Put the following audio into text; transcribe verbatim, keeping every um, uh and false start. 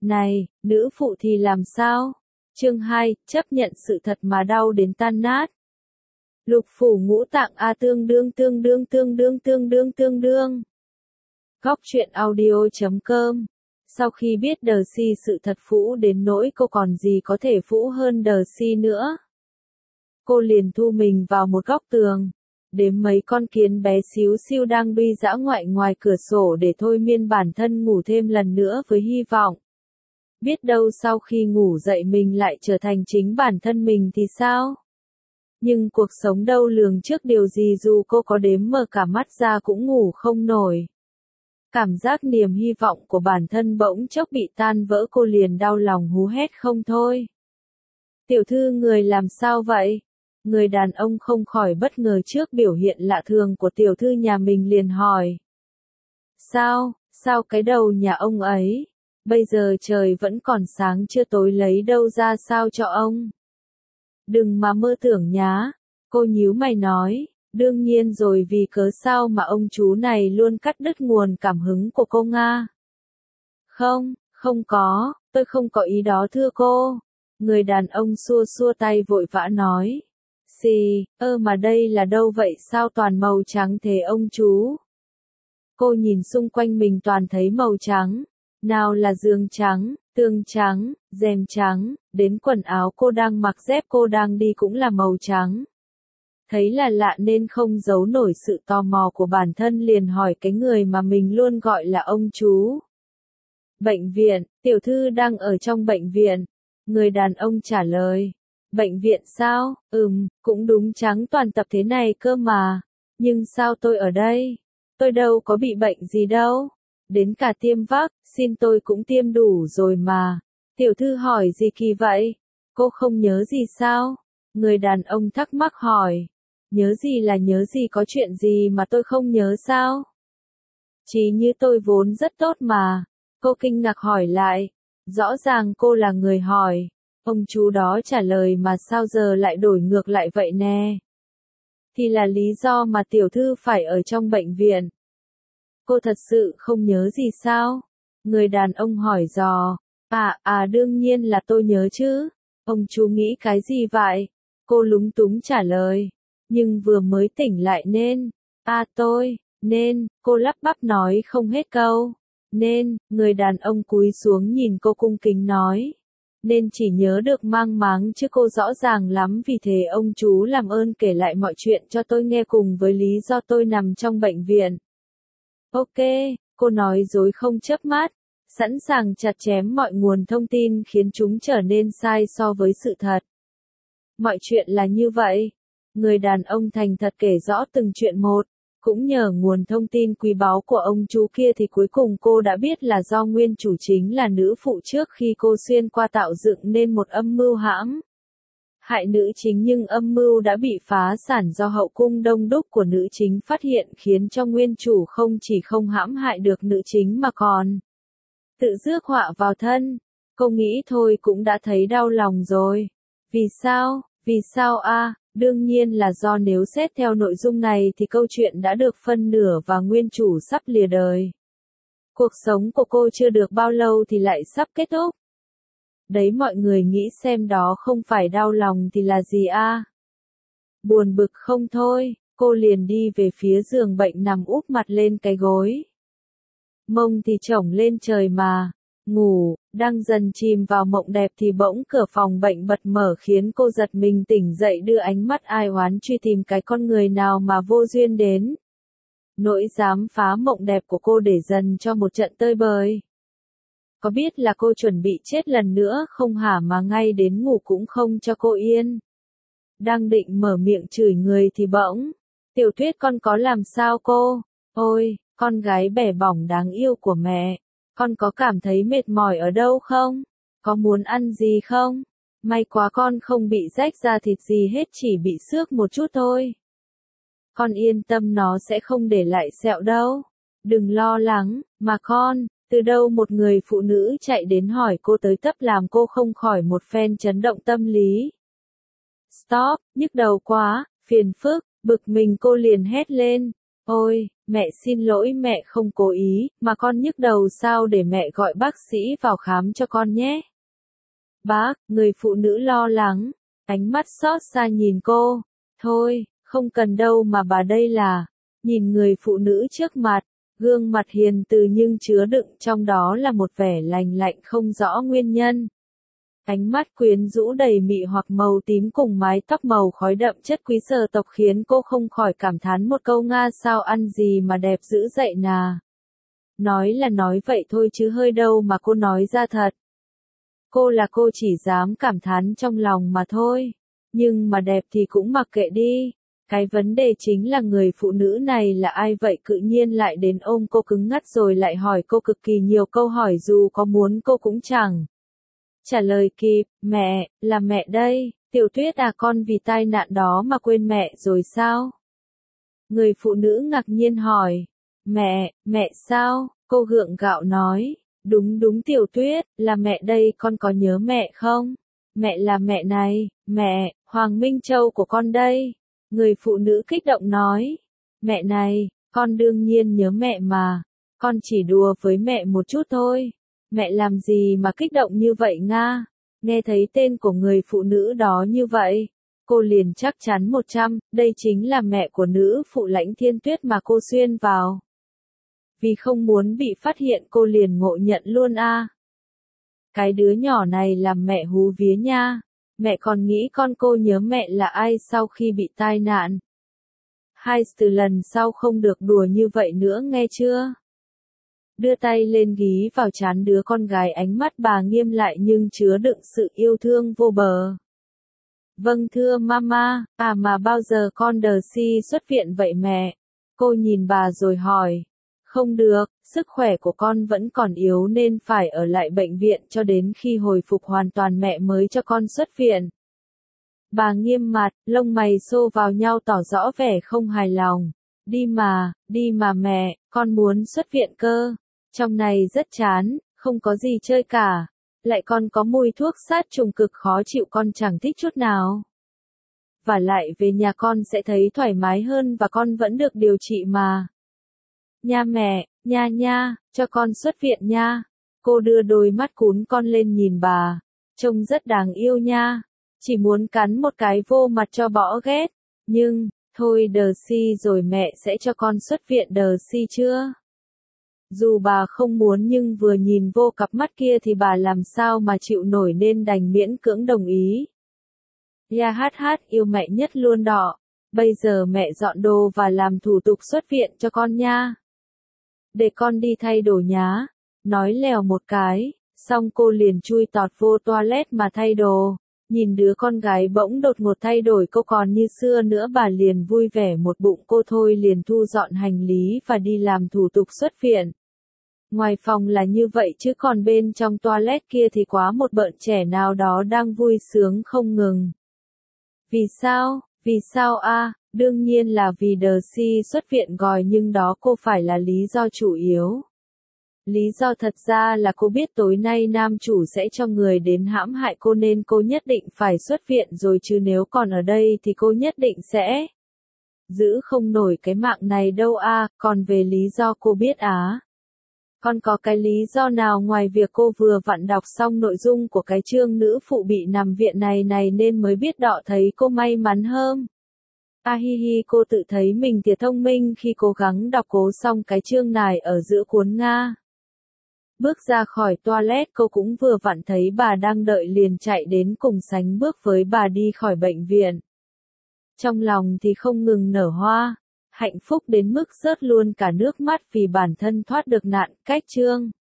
Này, nữ phụ thì làm sao? Chương hai, chấp nhận sự thật mà đau đến tan nát. Lục phủ ngũ tạng a tương đương tương đương tương đương tương đương tương đương. Góc truyện audio chấm com. Sau khi biết Darcy sự thật phũ đến nỗi cô còn gì có thể phũ hơn Darcy nữa. Cô liền thu mình vào một góc tường, đếm mấy con kiến bé xíu xiu đang bi dã ngoại ngoài cửa sổ để thôi miên bản thân ngủ thêm lần nữa với hy vọng. Biết đâu sau khi ngủ dậy mình lại trở thành chính bản thân mình thì sao? Nhưng cuộc sống đâu lường trước điều gì, dù cô có đếm mở cả mắt ra cũng ngủ không nổi. Cảm giác niềm hy vọng của bản thân bỗng chốc bị tan vỡ, cô liền đau lòng hú hét không thôi. Tiểu thư, người làm sao vậy? Người đàn ông không khỏi bất ngờ trước biểu hiện lạ thường của tiểu thư nhà mình liền hỏi. Sao, sao cái đầu nhà ông ấy? Bây giờ trời vẫn còn sáng chưa tối lấy đâu ra sao cho ông? Đừng mà mơ tưởng nhá, cô nhíu mày nói, đương nhiên rồi, vì cớ sao mà ông chú này luôn cắt đứt nguồn cảm hứng của cô Nga? Không, không có, tôi không có ý đó thưa cô. Người đàn ông xua xua tay vội vã nói. Xì, ơ mà đây là đâu vậy, sao toàn màu trắng thế ông chú? Cô nhìn xung quanh mình toàn thấy màu trắng. Nào là giường trắng, tường trắng, rèm trắng, đến quần áo cô đang mặc, dép cô đang đi cũng là màu trắng. Thấy là lạ nên không giấu nổi sự tò mò của bản thân, liền hỏi cái người mà mình luôn gọi là ông chú. Bệnh viện, tiểu thư đang ở trong bệnh viện. Người đàn ông trả lời. Bệnh viện sao? Ừm, cũng đúng, trắng toàn tập thế này cơ mà. Nhưng sao tôi ở đây? Tôi đâu có bị bệnh gì đâu. Đến cả tiêm vắc, xin tôi cũng tiêm đủ rồi mà. Tiểu thư hỏi gì kỳ vậy? Cô không nhớ gì sao? Người đàn ông thắc mắc hỏi. Nhớ gì là nhớ gì, có chuyện gì mà tôi không nhớ sao? Trí như tôi vốn rất tốt mà. Cô kinh ngạc hỏi lại. Rõ ràng cô là người hỏi. Ông chú đó trả lời, mà sao giờ lại đổi ngược lại vậy nè? Thì là lý do mà tiểu thư phải ở trong bệnh viện. Cô thật sự không nhớ gì sao? Người đàn ông hỏi dò. À, à đương nhiên là tôi nhớ chứ. Ông chú nghĩ cái gì vậy? Cô lúng túng trả lời. Nhưng vừa mới tỉnh lại nên. À tôi, nên, cô lắp bắp nói không hết câu. Nên, người đàn ông cúi xuống nhìn cô cung kính nói. Nên chỉ nhớ được mang máng chứ cô rõ ràng lắm, vì thế ông chú làm ơn kể lại mọi chuyện cho tôi nghe cùng với lý do tôi nằm trong bệnh viện. Ok, cô nói dối không chớp mắt, sẵn sàng chặt chém mọi nguồn thông tin khiến chúng trở nên sai so với sự thật. Mọi chuyện là như vậy. Người đàn ông thành thật kể rõ từng chuyện một. Cũng nhờ nguồn thông tin quý báu của ông chú kia thì cuối cùng cô đã biết là do nguyên chủ chính là nữ phụ trước khi cô xuyên qua tạo dựng nên một âm mưu hãm hại nữ chính, nhưng âm mưu đã bị phá sản do hậu cung đông đúc của nữ chính phát hiện, khiến cho nguyên chủ không chỉ không hãm hại được nữ chính mà còn tự rước họa vào thân. Cô nghĩ thôi cũng đã thấy đau lòng rồi. Vì sao? Vì sao a? À? Đương nhiên là do nếu xét theo nội dung này thì câu chuyện đã được phân nửa và nguyên chủ sắp lìa đời. Cuộc sống của cô chưa được bao lâu thì lại sắp kết thúc. Đấy, mọi người nghĩ xem đó không phải đau lòng thì là gì a? À? Buồn bực không thôi, cô liền đi về phía giường bệnh nằm úp mặt lên cái gối. Mông thì chổng lên trời mà. Ngủ, đang dần chìm vào mộng đẹp thì bỗng cửa phòng bệnh bật mở khiến cô giật mình tỉnh dậy, đưa ánh mắt ai oán truy tìm cái con người nào mà vô duyên đến. Nỗi dám phá mộng đẹp của cô để dần cho một trận tơi bời. Có biết là cô chuẩn bị chết lần nữa không hả, mà ngay đến ngủ cũng không cho cô yên. Đang định mở miệng chửi người thì bỗng. Tiểu Tuyết, con có làm sao cô? Ôi, con gái bẻ bỏng đáng yêu của mẹ. Con có cảm thấy mệt mỏi ở đâu không? Có muốn ăn gì không? May quá con không bị rách da thịt gì hết, chỉ bị xước một chút thôi. Con yên tâm, nó sẽ không để lại sẹo đâu. Đừng lo lắng, mà con, từ đâu một người phụ nữ chạy đến hỏi cô tới tấp làm cô không khỏi một phen chấn động tâm lý. Stop, nhức đầu quá, phiền phức, bực mình cô liền hét lên. Ôi, mẹ xin lỗi, mẹ không cố ý, mà con nhức đầu sao, để mẹ gọi bác sĩ vào khám cho con nhé. Bác, người phụ nữ lo lắng, ánh mắt xót xa nhìn cô. Thôi, không cần đâu mà bà đây là. Nhìn người phụ nữ trước mặt, gương mặt hiền từ nhưng chứa đựng trong đó là một vẻ lành lạnh không rõ nguyên nhân. Ánh mắt quyến rũ đầy mị hoặc màu tím cùng mái tóc màu khói đậm chất quý sở tộc khiến cô không khỏi cảm thán một câu Nga sao ăn gì mà đẹp dữ dậy nà. Nói là nói vậy thôi chứ hơi đâu mà cô nói ra thật. Cô là cô chỉ dám cảm thán trong lòng mà thôi. Nhưng mà đẹp thì cũng mặc kệ đi. Cái vấn đề chính là người phụ nữ này là ai vậy, tự nhiên lại đến ôm cô cứng ngắt rồi lại hỏi cô cực kỳ nhiều câu hỏi dù có muốn cô cũng chẳng trả lời kịp. Mẹ, là mẹ đây. Tiểu Tuyết à, con vì tai nạn đó mà quên mẹ rồi sao? Người phụ nữ ngạc nhiên hỏi. Mẹ, mẹ sao? Cô gượng gạo nói. Đúng đúng Tiểu Tuyết, là mẹ đây, con có nhớ mẹ không? Mẹ là mẹ này, mẹ, Hoàng Minh Châu của con đây. Người phụ nữ kích động nói. Mẹ này, con đương nhiên nhớ mẹ mà. Con chỉ đùa với mẹ một chút thôi. Mẹ làm gì mà kích động như vậy Nga? Nghe thấy tên của người phụ nữ đó như vậy, cô liền chắc chắn một trăm, đây chính là mẹ của nữ phụ lãnh Thiên Tuyết mà cô xuyên vào. Vì không muốn bị phát hiện cô liền ngộ nhận luôn a. À. Cái đứa nhỏ này làm mẹ hú vía nha. Mẹ còn nghĩ con cô nhớ mẹ là ai sau khi bị tai nạn. Hai từ lần sau không được đùa như vậy nữa nghe chưa? Đưa tay lên gí vào trán đứa con gái, ánh mắt bà nghiêm lại nhưng chứa đựng sự yêu thương vô bờ. Vâng thưa mama, à mà bao giờ con đờ si xuất viện vậy mẹ? Cô nhìn bà rồi hỏi. Không được, sức khỏe của con vẫn còn yếu nên phải ở lại bệnh viện cho đến khi hồi phục hoàn toàn mẹ mới cho con xuất viện. Bà nghiêm mặt, lông mày xô vào nhau tỏ rõ vẻ không hài lòng. Đi mà, đi mà mẹ, con muốn xuất viện cơ. Trong này rất chán, không có gì chơi cả. Lại còn có mùi thuốc sát trùng cực khó chịu, con chẳng thích chút nào. Và lại về nhà con sẽ thấy thoải mái hơn và con vẫn được điều trị mà. Nha mẹ, nha nha, cho con xuất viện nha. Cô đưa đôi mắt cún con lên nhìn bà. Trông rất đáng yêu nha. Chỉ muốn cắn một cái vô mặt cho bỏ ghét. Nhưng, thôi đờ si rồi, mẹ sẽ cho con xuất viện đờ si chưa? Dù bà không muốn nhưng vừa nhìn vô cặp mắt kia thì bà làm sao mà chịu nổi nên đành miễn cưỡng đồng ý. Ya hát hát, yêu mẹ nhất luôn đọ. Bây giờ mẹ dọn đồ và làm thủ tục xuất viện cho con nha. Để con đi thay đồ nhá. Nói lèo một cái, xong cô liền chui tọt vô toilet mà thay đồ. Nhìn đứa con gái bỗng đột ngột thay đổi cô còn như xưa nữa, bà liền vui vẻ một bụng. Cô thôi liền thu dọn hành lý và đi làm thủ tục xuất viện. Ngoài phòng là như vậy chứ còn bên trong toilet kia thì quá một bợn trẻ nào đó đang vui sướng không ngừng. Vì sao? Vì sao a? À? Đương nhiên là vì đờ si xuất viện rồi, nhưng đó cô phải là lý do chủ yếu. Lý do thật ra là cô biết tối nay nam chủ sẽ cho người đến hãm hại cô nên cô nhất định phải xuất viện rồi, chứ nếu còn ở đây thì cô nhất định sẽ giữ không nổi cái mạng này đâu a. À. Còn về lý do cô biết á. Còn có cái lý do nào ngoài việc cô vừa vặn đọc xong nội dung của cái chương nữ phụ bị nằm viện này này nên mới biết đọ thấy cô may mắn hơn? A hi hi, cô tự thấy mình thiệt thông minh khi cố gắng đọc cố xong cái chương này ở giữa cuốn Nga. Bước ra khỏi toilet cô cũng vừa vặn thấy bà đang đợi liền chạy đến cùng sánh bước với bà đi khỏi bệnh viện. Trong lòng thì không ngừng nở hoa, hạnh phúc đến mức rớt luôn cả nước mắt vì bản thân thoát được nạn cách chương.